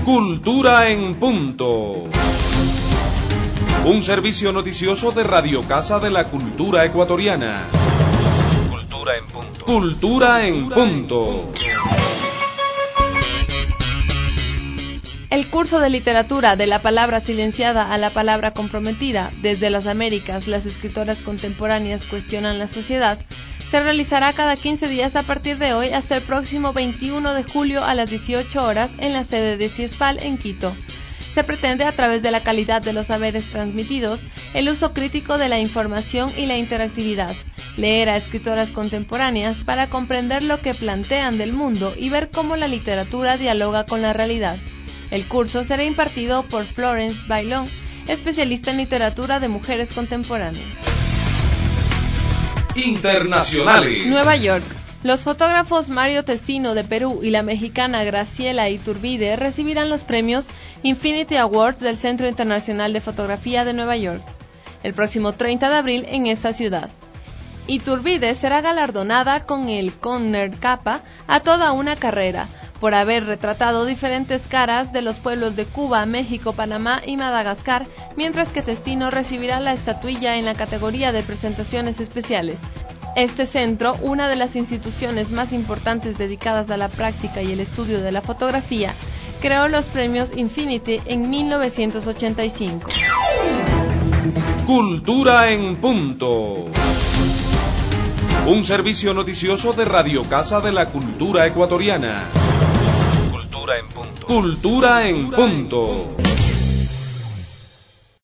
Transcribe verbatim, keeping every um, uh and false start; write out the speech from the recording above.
Cultura en Punto. Un servicio noticioso de Radio Casa de la Cultura Ecuatoriana. Cultura en Punto. Cultura en Punto. El curso de literatura de la palabra silenciada a la palabra comprometida, desde las Américas, las escritoras contemporáneas cuestionan la sociedad, se realizará cada quince días a partir de hoy hasta el próximo veintiuno de julio a las dieciocho horas en la sede de CIESPAL en Quito. Se pretende, a través de la calidad de los saberes transmitidos, el uso crítico de la información y la interactividad, leer a escritoras contemporáneas para comprender lo que plantean del mundo y ver cómo la literatura dialoga con la realidad. El curso será impartido por Florence Bailón, especialista en literatura de mujeres contemporáneas. Internacionales. Nueva York. Los fotógrafos Mario Testino de Perú y la mexicana Graciela Iturbide recibirán los premios Infinity Awards del Centro Internacional de Fotografía de Nueva York el próximo treinta de abril en esta ciudad. Iturbide será galardonada con el Conner Capa a toda una carrera, por haber retratado diferentes caras de los pueblos de Cuba, México, Panamá y Madagascar, mientras que Testino recibirá la estatuilla en la categoría de presentaciones especiales. Este centro, una de las instituciones más importantes dedicadas a la práctica y el estudio de la fotografía, creó los premios Infinity en mil novecientos ochenta y cinco. Cultura en Punto. Un servicio noticioso de Radio Casa de la Cultura Ecuatoriana. Cultura en Punto. Cultura en Punto.